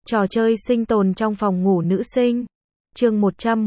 Trò chơi sinh tồn trong phòng ngủ nữ sinh. Chương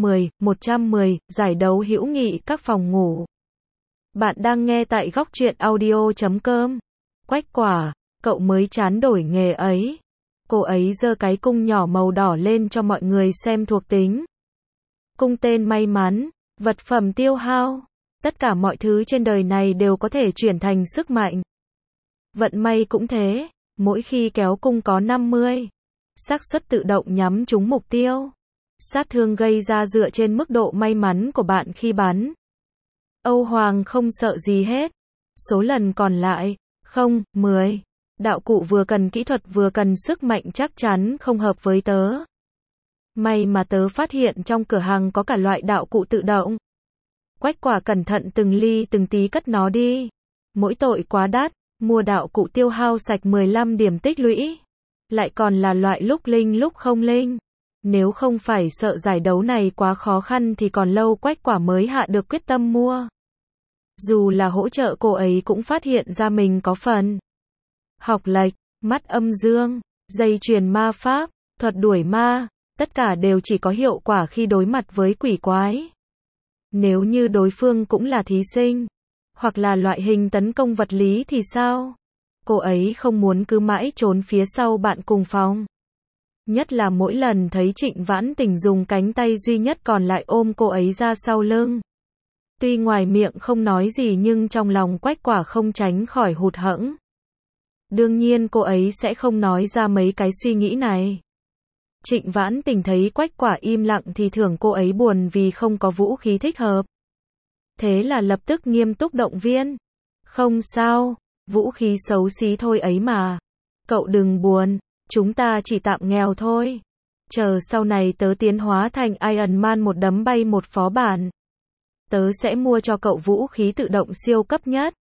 110, giải đấu hữu nghị các phòng ngủ. Bạn đang nghe tại góc truyện audio.com. Quách Quả, cậu mới chán đổi nghề ấy. Cô ấy giơ cái cung nhỏ màu đỏ lên cho mọi người xem thuộc tính. Cung tên may mắn, vật phẩm tiêu hao. Tất cả mọi thứ trên đời này đều có thể chuyển thành sức mạnh. Vận may cũng thế, mỗi khi kéo cung có 50. Xác suất tự động nhắm trúng mục tiêu. Sát thương gây ra dựa trên mức độ may mắn của bạn khi bắn. Âu Hoàng không sợ gì hết. Số lần còn lại, 0, 10. Đạo cụ vừa cần kỹ thuật vừa cần sức mạnh chắc chắn không hợp với tớ. May mà tớ phát hiện trong cửa hàng có cả loại đạo cụ tự động. Quách Quả cẩn thận từng ly từng tí cất nó đi. Mỗi tội quá đắt, mua đạo cụ tiêu hao sạch 15 điểm tích lũy. Lại còn là loại lúc linh lúc không linh. Nếu không phải sợ giải đấu này quá khó khăn thì còn lâu Quách Quả mới hạ được quyết tâm mua. Dù là hỗ trợ cô ấy cũng phát hiện ra mình có phần. Học lệch, mắt âm dương, dây chuyền ma pháp, thuật đuổi ma, tất cả đều chỉ có hiệu quả khi đối mặt với quỷ quái. Nếu như đối phương cũng là thí sinh, hoặc là loại hình tấn công vật lý thì sao? Cô ấy không muốn cứ mãi trốn phía sau bạn cùng phòng. Nhất là mỗi lần thấy Trịnh Vãn Tình dùng cánh tay duy nhất còn lại ôm cô ấy ra sau lưng. Tuy ngoài miệng không nói gì nhưng trong lòng Quách Quả không tránh khỏi hụt hẫng. Đương nhiên cô ấy sẽ không nói ra mấy cái suy nghĩ này. Trịnh Vãn Tình thấy Quách Quả im lặng thì tưởng cô ấy buồn vì không có vũ khí thích hợp. Thế là lập tức nghiêm túc động viên. Không sao, vũ khí xấu xí thôi ấy mà. Cậu đừng buồn, chúng ta chỉ tạm nghèo thôi. Chờ sau này tớ tiến hóa thành Iron Man một đấm bay một phó bản. Tớ sẽ mua cho cậu vũ khí tự động siêu cấp nhất.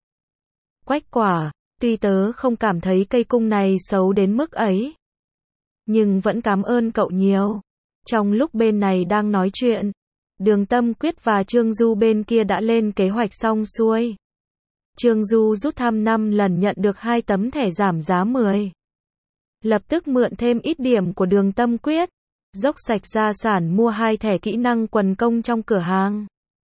Quách Quả, tuy tớ không cảm thấy cây cung này xấu đến mức ấy. Nhưng vẫn cảm ơn cậu nhiều. Trong lúc bên này đang nói chuyện, Đường Tâm Quyết và Trương Du bên kia đã lên kế hoạch xong xuôi. Trương Du rút thăm 5 lần nhận được 2 tấm thẻ giảm giá 10. Lập tức mượn thêm ít điểm của Đường Tâm Quyết, dốc sạch gia sản mua 2 thẻ kỹ năng quần công trong cửa hàng.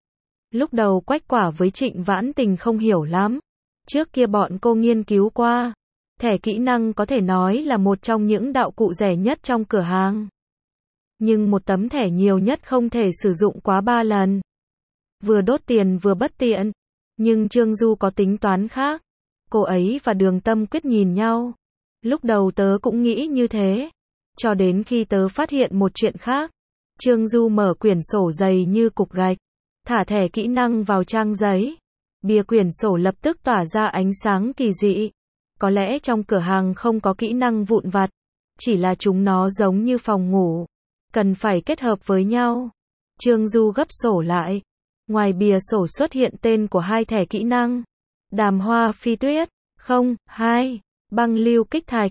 Lúc đầu Quách Quả với Trịnh Vãn Tình không hiểu lắm. Trước kia bọn cô nghiên cứu qua. Thẻ kỹ năng có thể nói là một trong những đạo cụ rẻ nhất trong cửa hàng. Nhưng một tấm thẻ nhiều nhất không thể sử dụng quá 3 lần. Vừa đốt tiền vừa bất tiện. Nhưng Trương Du có tính toán khác. Cô ấy và Đường Tâm Quyết nhìn nhau. Lúc đầu tớ cũng nghĩ như thế. Cho đến khi tớ phát hiện một chuyện khác. Trương Du mở quyển sổ dày như cục gạch. Thả thẻ kỹ năng vào trang giấy. Bìa quyển sổ lập tức tỏa ra ánh sáng kỳ dị. Có lẽ trong cửa hàng không có kỹ năng vụn vặt. Chỉ là chúng nó giống như phòng ngủ. Cần phải kết hợp với nhau. Trương Du gấp sổ lại. Ngoài bìa sổ xuất hiện tên của 2 thẻ kỹ năng. Đàm hoa phi tuyết, 2. Băng lưu kích thạch,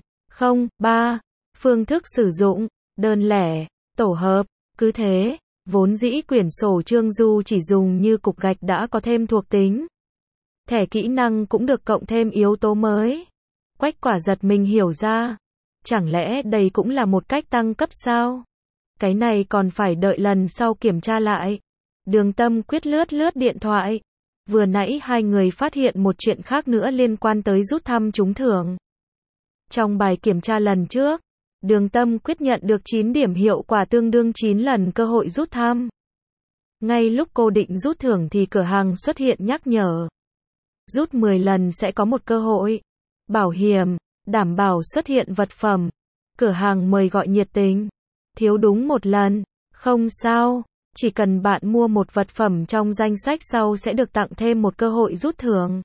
3. Phương thức sử dụng, đơn lẻ, tổ hợp, cứ thế. Vốn dĩ quyển sổ Trương Du chỉ dùng như cục gạch đã có thêm thuộc tính. Thẻ kỹ năng cũng được cộng thêm yếu tố mới. Quách Quả giật mình hiểu ra. Chẳng lẽ đây cũng là một cách tăng cấp sao? Cái này còn phải đợi lần sau kiểm tra lại. Đường Tâm Quyết lướt điện thoại. Vừa nãy hai người phát hiện một chuyện khác nữa liên quan tới rút thăm trúng thưởng. Trong bài kiểm tra lần trước, Đường Tâm Quyết nhận được 9 điểm hiệu quả tương đương 9 lần cơ hội rút thăm. Ngay lúc cô định rút thưởng thì cửa hàng xuất hiện nhắc nhở. Rút 10 lần sẽ có một cơ hội. Bảo hiểm, đảm bảo xuất hiện vật phẩm. Cửa hàng mời gọi nhiệt tình. Thiếu đúng một lần. Không sao, chỉ cần bạn mua một vật phẩm trong danh sách sau sẽ được tặng thêm một cơ hội rút thưởng.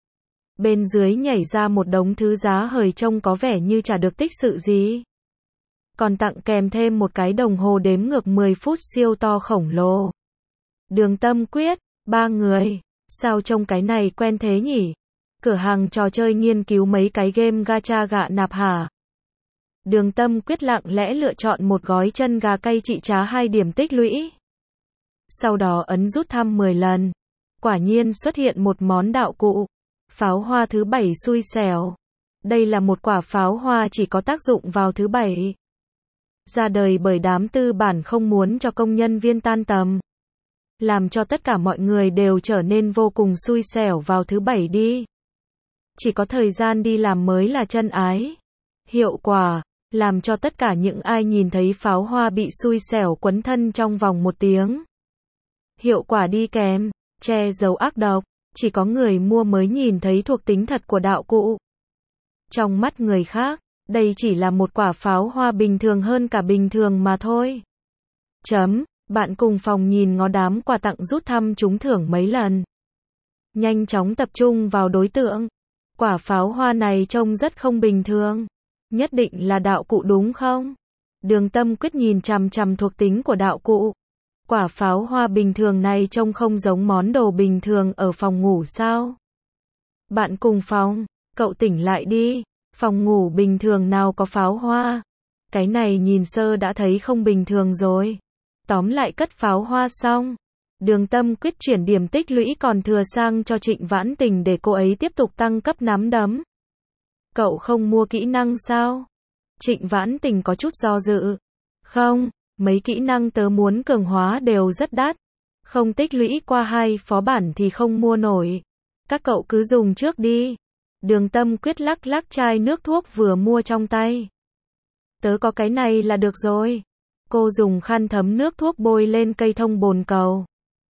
Bên dưới nhảy ra một đống thứ giá hời trông có vẻ như chả được tích sự gì. Còn tặng kèm thêm một cái đồng hồ đếm ngược 10 phút siêu to khổng lồ. Đường Tâm Quyết, 3 người. Sao trông cái này quen thế nhỉ? Cửa hàng trò chơi nghiên cứu mấy cái game gacha gạ nạp hả? Đường Tâm Quyết lặng lẽ lựa chọn một gói chân gà cay trị giá 2 điểm tích lũy. Sau đó ấn rút thăm 10 lần. Quả nhiên xuất hiện một món đạo cụ. Pháo hoa thứ 7 xui xẻo. Đây là một quả pháo hoa chỉ có tác dụng vào thứ 7. ra đời bởi đám tư bản không muốn cho công nhân viên tan tầm. Làm cho tất cả mọi người đều trở nên vô cùng xui xẻo vào thứ bảy đi. Chỉ có thời gian đi làm mới là chân ái. Hiệu quả, làm cho tất cả những ai nhìn thấy pháo hoa bị xui xẻo quấn thân trong vòng 1 tiếng. Hiệu quả đi kèm, che giấu ác độc, chỉ có người mua mới nhìn thấy thuộc tính thật của đạo cụ. Trong mắt người khác, đây chỉ là một quả pháo hoa bình thường hơn cả bình thường mà thôi. Bạn cùng phòng nhìn ngó đám quà tặng rút thăm trúng thưởng mấy lần. Nhanh chóng tập trung vào đối tượng. Quả pháo hoa này trông rất không bình thường. Nhất định là đạo cụ đúng không? Đường Tâm Quyết nhìn chằm chằm thuộc tính của đạo cụ. Quả pháo hoa bình thường này trông không giống món đồ bình thường ở phòng ngủ sao? Bạn cùng phòng, cậu tỉnh lại đi. Phòng ngủ bình thường nào có pháo hoa? Cái này nhìn sơ đã thấy không bình thường rồi. Tóm lại cất pháo hoa xong. Đường Tâm Quyết chuyển điểm tích lũy còn thừa sang cho Trịnh Vãn Tình để cô ấy tiếp tục tăng cấp nắm đấm. Cậu không mua kỹ năng sao? Trịnh Vãn Tình có chút do dự. Không, mấy kỹ năng tớ muốn cường hóa đều rất đắt. Không tích lũy qua 2 phó bản thì không mua nổi. Các cậu cứ dùng trước đi. Đường Tâm Quyết lắc lắc chai nước thuốc vừa mua trong tay. Tớ có cái này là được rồi. Cô dùng khăn thấm nước thuốc bôi lên cây thông bồn cầu.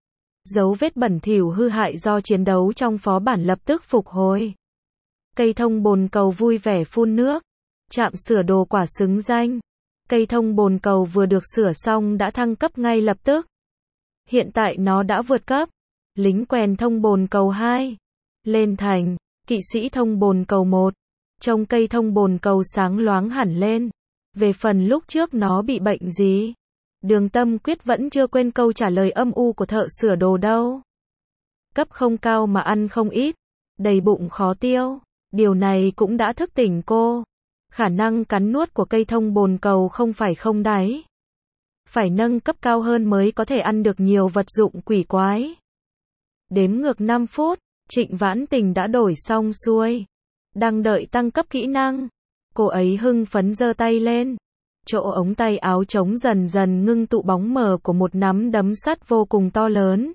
Dấu vết bẩn thỉu hư hại do chiến đấu trong phó bản lập tức phục hồi. Cây thông bồn cầu vui vẻ phun nước. Trạm sửa đồ quả xứng danh. Cây thông bồn cầu vừa được sửa xong đã thăng cấp ngay lập tức. Hiện tại nó đã vượt cấp. Lính quèn thông bồn cầu 2. Lên thành, kỵ sĩ thông bồn cầu 1. Trông cây thông bồn cầu sáng loáng hẳn lên. Về phần lúc trước nó bị bệnh gì? Đường Tâm Quyết vẫn chưa quên câu trả lời âm u của thợ sửa đồ đâu. Cấp không cao mà ăn không ít. Đầy bụng khó tiêu. Điều này cũng đã thức tỉnh cô. Khả năng cắn nuốt của cây thông bồn cầu không phải không đáy. Phải nâng cấp cao hơn mới có thể ăn được nhiều vật dụng quỷ quái. Đếm ngược 5 phút, Trịnh Vãn Tình đã đổi xong xuôi. Đang đợi tăng cấp kỹ năng. Cô ấy hưng phấn giơ tay lên. Chỗ ống tay áo trống dần dần ngưng tụ bóng mờ của một nắm đấm sắt vô cùng to lớn.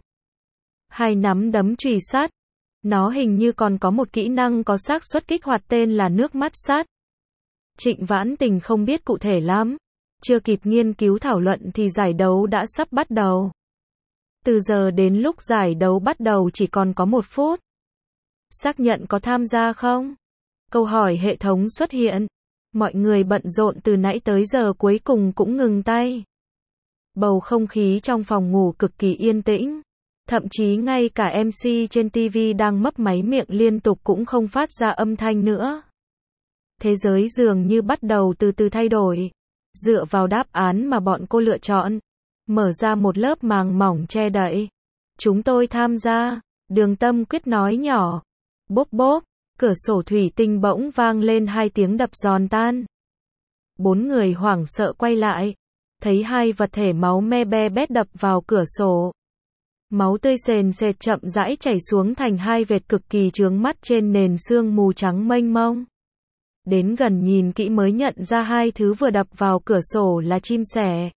2 nắm đấm chùy sắt. Nó hình như còn có một kỹ năng có xác suất kích hoạt tên là nước mắt sắt. Trịnh Vãn Tình không biết cụ thể lắm. Chưa kịp nghiên cứu thảo luận thì giải đấu đã sắp bắt đầu. Từ giờ đến lúc giải đấu bắt đầu chỉ còn có 1 phút. Xác nhận có tham gia không? Câu hỏi hệ thống xuất hiện. Mọi người bận rộn từ nãy tới giờ cuối cùng cũng ngừng tay. Bầu không khí trong phòng ngủ cực kỳ yên tĩnh. Thậm chí ngay cả MC trên TV đang mấp máy miệng liên tục cũng không phát ra âm thanh nữa. Thế giới dường như bắt đầu từ từ thay đổi. Dựa vào đáp án mà bọn cô lựa chọn. Mở ra một lớp màng mỏng che đậy. Chúng tôi tham gia. Đường Tâm Quyết nói nhỏ. Bốp bốp. Cửa sổ thủy tinh bỗng vang lên 2 tiếng đập giòn tan. 4 người hoảng sợ quay lại. Thấy 2 vật thể máu me be bét đập vào cửa sổ. Máu tươi sền sệt chậm rãi chảy xuống thành 2 vệt cực kỳ chướng mắt trên nền sương mù trắng mênh mông. Đến gần nhìn kỹ mới nhận ra 2 thứ vừa đập vào cửa sổ là chim sẻ.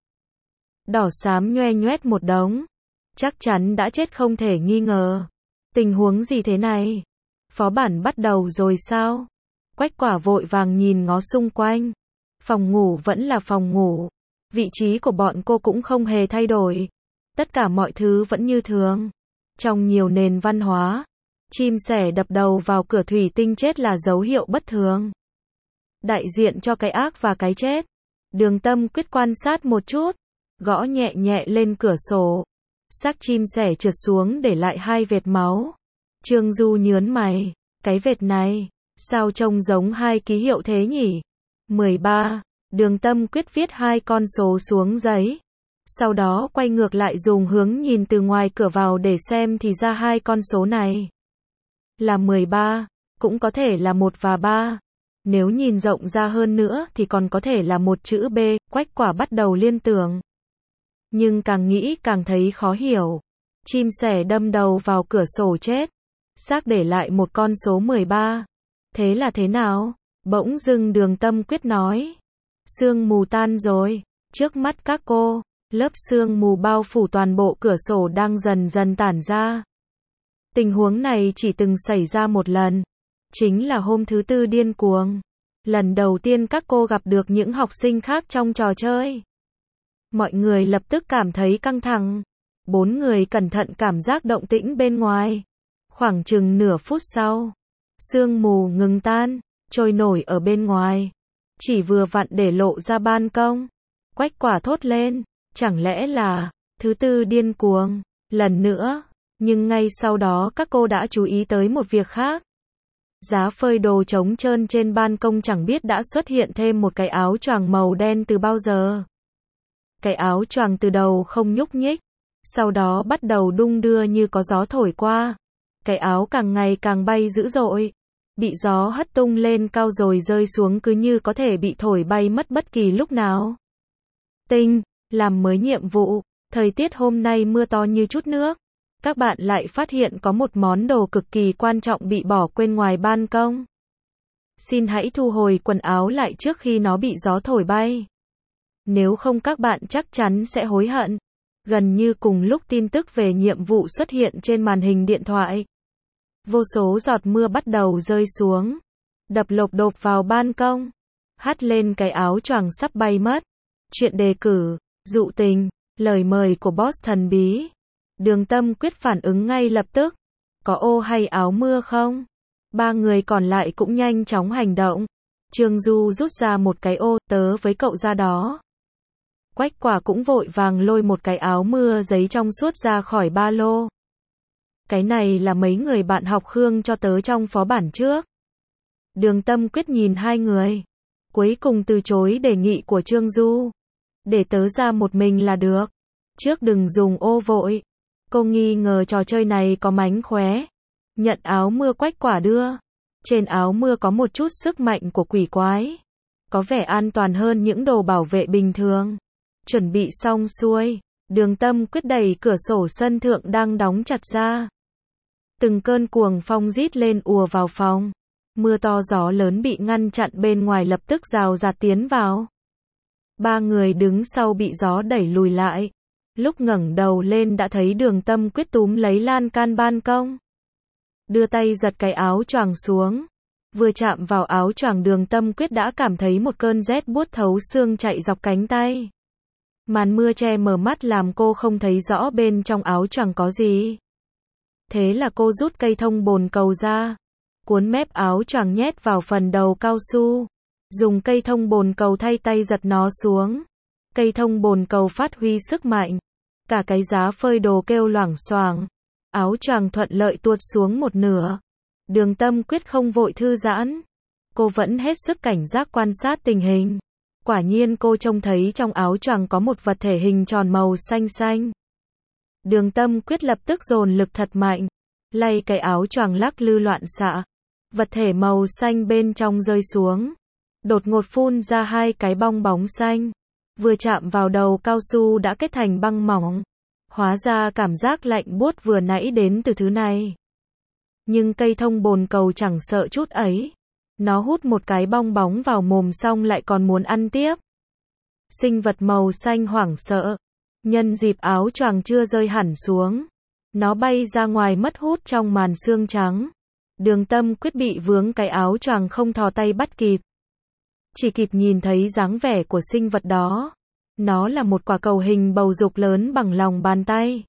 Đỏ xám nhoe nhoét một đống. Chắc chắn đã chết không thể nghi ngờ. Tình huống gì thế này? Phó bản bắt đầu rồi sao? Quách Quả vội vàng nhìn ngó xung quanh. Phòng ngủ vẫn là phòng ngủ. Vị trí của bọn cô cũng không hề thay đổi. Tất cả mọi thứ vẫn như thường. Trong nhiều nền văn hóa, chim sẻ đập đầu vào cửa thủy tinh chết là dấu hiệu bất thường. Đại diện cho cái ác và cái chết. Đường Tâm Quyết quan sát một chút. Gõ nhẹ nhẹ lên cửa sổ. Xác chim sẻ trượt xuống để lại 2 vệt máu. Trương Du nhớn mày. Cái vệt này, sao trông giống 2 ký hiệu thế nhỉ? 13. Đường Tâm Quyết viết 2 con số xuống giấy. Sau đó quay ngược lại dùng hướng nhìn từ ngoài cửa vào để xem thì ra 2 con số này là 13, cũng có thể là 1 và 3. Nếu nhìn rộng ra hơn nữa thì còn có thể là một chữ B. Quách Quả bắt đầu liên tưởng. Nhưng càng nghĩ càng thấy khó hiểu. Chim sẻ đâm đầu vào cửa sổ chết. Xác để lại một con số 13. Thế là thế nào? Bỗng dưng Đường Tâm Quyết nói. Sương mù tan rồi. Trước mắt các cô, lớp sương mù bao phủ toàn bộ cửa sổ đang dần dần tản ra. Tình huống này chỉ từng xảy ra một lần. Chính là hôm thứ tư điên cuồng. Lần đầu tiên các cô gặp được những học sinh khác trong trò chơi. Mọi người lập tức cảm thấy căng thẳng. 4 người cẩn thận cảm giác động tĩnh bên ngoài. Khoảng chừng nửa phút sau, sương mù ngừng tan, trôi nổi ở bên ngoài. Chỉ vừa vặn để lộ ra ban công. Quách Quả thốt lên, chẳng lẽ là thứ tư điên cuồng lần nữa? Nhưng ngay sau đó các cô đã chú ý tới một việc khác. Giá phơi đồ trống trơn trên ban công chẳng biết đã xuất hiện thêm một cái áo choàng màu đen từ bao giờ. Cái áo choàng từ đầu không nhúc nhích, sau đó bắt đầu đung đưa như có gió thổi qua. Cái áo càng ngày càng bay dữ dội, bị gió hất tung lên cao rồi rơi xuống cứ như có thể bị thổi bay mất bất kỳ lúc nào. Tinh, làm mới nhiệm vụ, thời tiết hôm nay mưa to như chút nước. Các bạn lại phát hiện có một món đồ cực kỳ quan trọng bị bỏ quên ngoài ban công. Xin hãy thu hồi quần áo lại trước khi nó bị gió thổi bay. Nếu không các bạn chắc chắn sẽ hối hận. Gần như cùng lúc tin tức về nhiệm vụ xuất hiện trên màn hình điện thoại. Vô số giọt mưa bắt đầu rơi xuống, đập lộp độp vào ban công, hắt lên cái áo choàng sắp bay mất. Chuyện đề cử, dụ tình, lời mời của boss thần bí. Đường Tâm Quyết phản ứng ngay lập tức. Có ô hay áo mưa không? 3 người còn lại cũng nhanh chóng hành động. Trương Du rút ra một cái ô, tớ với cậu ra đó. Quách Quả cũng vội vàng lôi một cái áo mưa giấy trong suốt ra khỏi ba lô. Cái này là mấy người bạn học Khương cho tớ trong phó bản trước. Đường Tâm Quyết nhìn hai người, cuối cùng từ chối đề nghị của Trương Du. Để tớ ra một mình là được. Trước đừng dùng ô vội. Cô nghi ngờ trò chơi này có mánh khóe. Nhận áo mưa Quách Quả đưa. Trên áo mưa có một chút sức mạnh của quỷ quái. Có vẻ an toàn hơn những đồ bảo vệ bình thường. Chuẩn bị xong xuôi, Đường Tâm Quyết đẩy cửa sổ sân thượng đang đóng chặt ra. Từng cơn cuồng phong rít lên ùa vào phòng. Mưa to gió lớn bị ngăn chặn bên ngoài lập tức rào rạt tiến vào. 3 người đứng sau bị gió đẩy lùi lại. Lúc ngẩng đầu lên đã thấy Đường Tâm Quyết túm lấy lan can ban công. Đưa tay giật cái áo choàng xuống. Vừa chạm vào áo choàng Đường Tâm Quyết đã cảm thấy một cơn rét buốt thấu xương chạy dọc cánh tay. Màn mưa che mờ mắt làm cô không thấy rõ bên trong áo choàng có gì. Thế là cô rút cây thông bồn cầu ra, cuốn mép áo choàng nhét vào phần đầu cao su, dùng cây thông bồn cầu thay tay giật nó xuống. Cây thông bồn cầu phát huy sức mạnh, cả cái giá phơi đồ kêu loảng xoảng, áo choàng thuận lợi tuột xuống một nửa. Đường Tâm Quyết không vội thư giãn, cô vẫn hết sức cảnh giác quan sát tình hình. Quả nhiên cô trông thấy trong áo choàng có một vật thể hình tròn màu xanh xanh. Đường Tâm Quyết lập tức dồn lực thật mạnh, lay cái áo choàng lắc lư loạn xạ. Vật thể màu xanh bên trong rơi xuống, đột ngột phun ra 2 cái bong bóng xanh, vừa chạm vào đầu cao su đã kết thành băng mỏng. Hóa ra cảm giác lạnh buốt vừa nãy đến từ thứ này. Nhưng cây thông bồn cầu chẳng sợ chút ấy. Nó hút một cái bong bóng vào mồm xong lại còn muốn ăn tiếp. Sinh vật màu xanh hoảng sợ. Nhân dịp áo choàng chưa rơi hẳn xuống, nó bay ra ngoài mất hút trong màn sương trắng. Đường Tâm Quyết bị vướng cái áo choàng không thò tay bắt kịp. Chỉ kịp nhìn thấy dáng vẻ của sinh vật đó. Nó là một quả cầu hình bầu dục lớn bằng lòng bàn tay.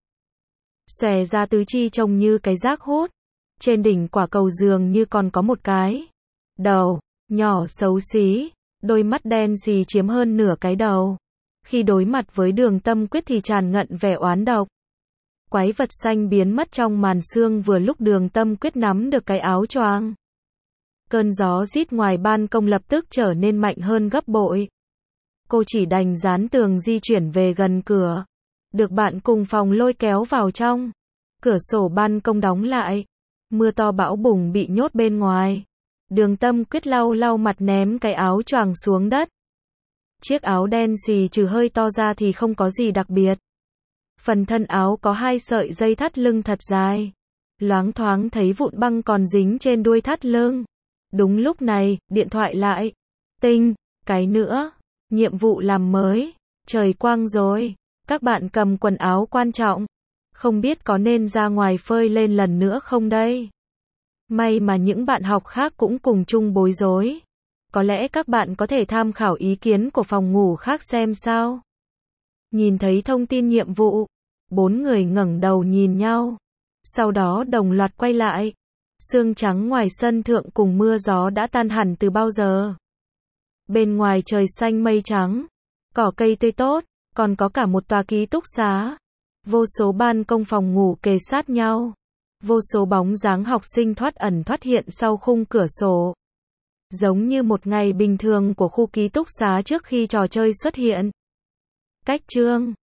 Xòe ra tứ chi trông như cái rác hút. Trên đỉnh quả cầu dường như còn có một cái đầu nhỏ xấu xí, đôi mắt đen xì chiếm hơn nửa cái đầu. Khi đối mặt với Đường Tâm Quyết thì tràn ngập vẻ oán độc. Quái vật xanh biến mất trong màn sương vừa lúc Đường Tâm Quyết nắm được cái áo choàng. Cơn gió rít ngoài ban công lập tức trở nên mạnh hơn gấp bội. Cô chỉ đành dán tường di chuyển về gần cửa. Được bạn cùng phòng lôi kéo vào trong. Cửa sổ ban công đóng lại. Mưa to bão bùng bị nhốt bên ngoài. Đường Tâm Quyết lau lau mặt ném cái áo choàng xuống đất. Chiếc áo đen xì trừ hơi to ra thì không có gì đặc biệt. Phần thân áo có 2 sợi dây thắt lưng thật dài. Loáng thoáng thấy vụn băng còn dính trên đuôi thắt lưng. Đúng lúc này, điện thoại lại. Tinh, cái nữa. Nhiệm vụ làm mới. Trời quang rồi. Các bạn cầm quần áo quan trọng. Không biết có nên ra ngoài phơi lên lần nữa không đây? May mà những bạn học khác cũng cùng chung bối rối. Có lẽ các bạn có thể tham khảo ý kiến của phòng ngủ khác xem sao. Nhìn thấy thông tin nhiệm vụ, 4 người ngẩng đầu nhìn nhau. Sau đó đồng loạt quay lại. Sương trắng ngoài sân thượng cùng mưa gió đã tan hẳn từ bao giờ. Bên ngoài trời xanh mây trắng, cỏ cây tươi tốt, còn có cả một tòa ký túc xá. Vô số ban công phòng ngủ kề sát nhau. Vô số bóng dáng học sinh thoát ẩn thoát hiện sau khung cửa sổ. Giống như một ngày bình thường của khu ký túc xá trước khi trò chơi xuất hiện. Cách chương